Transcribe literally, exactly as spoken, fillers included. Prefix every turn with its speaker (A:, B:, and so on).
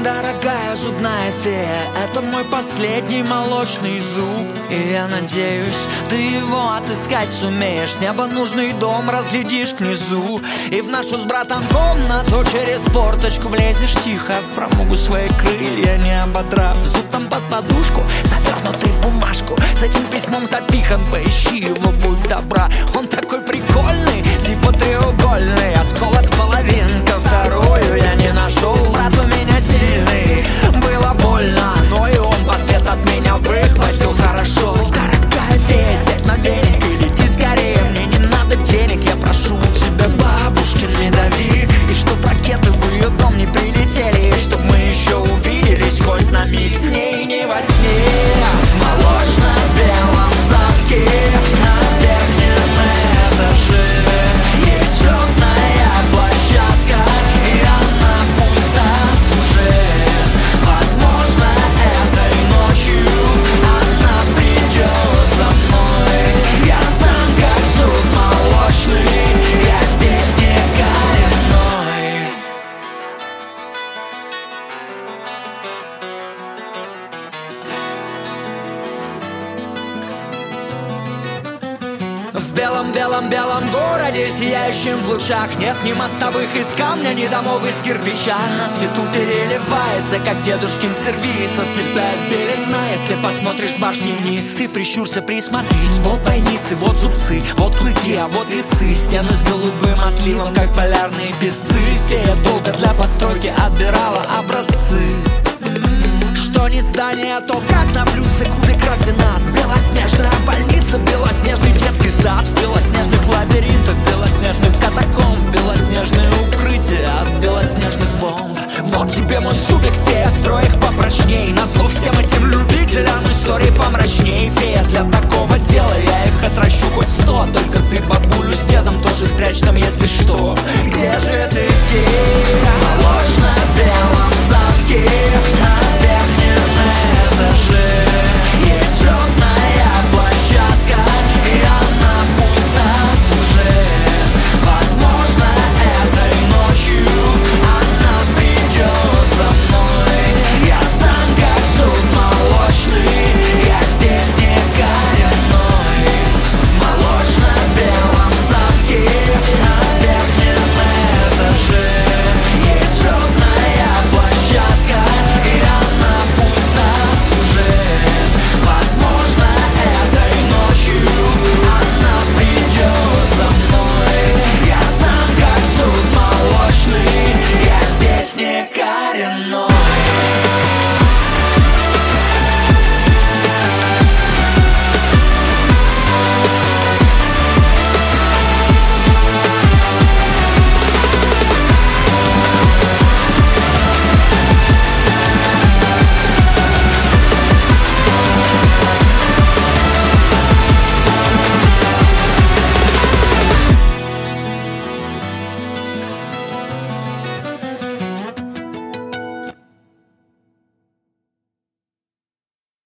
A: Дорогая зубная фея, это мой последний молочный зуб. И я надеюсь, ты его отыскать сумеешь. С неба нужный дом разглядишь внизу. И в нашу с братом комнату через форточку влезешь тихо, в фрамугу свои крылья не ободрав. Зуб там под подушку, завернутый в бумажку, с этим письмом запихан, поищи его, будь добра. Он такой прикольный, типа треугольный, осколок половинка, вторую я не нашел. Брат у меня сильный, было больно, но и он в ответ от меня выхватил хорошо. Дорогая фея, сядь на велик и лети скорее, мне не надо денег, я прошу у тебя бабушкин медовик. И чтоб ракеты в ее дом не прилетели, и чтоб мы еще увиделись хоть на миг с ней не во сне. В молочно-белом замке на верхнем этаже есть лётная площадка, и она пуста уже. Возможно, этой ночью она придет за мной. Я сам как зуб молочный, я здесь не коренной. В белом-белом-белом городе, сияющем в лучах, нет ни мостовых из камня, ни домов из кирпича. На свету переливается, как дедушкин сервиз, ослепляет белизна, если посмотришь с башни вниз. Ты прищурься, присмотрись, вот бойницы, вот зубцы, вот клыки, а вот резцы. Стены с голубым отливом, как полярные песцы. Фея долго для постройки отбирала образцы. Что не здание, а то как на блюдце кубик рафинат. Белоснежная больница, белоснежный детский сад. В белоснежных лабиринтах, белоснежных катакомб, белоснежные укрытия от белоснежных бомб. Вот тебе мой зубик, фея,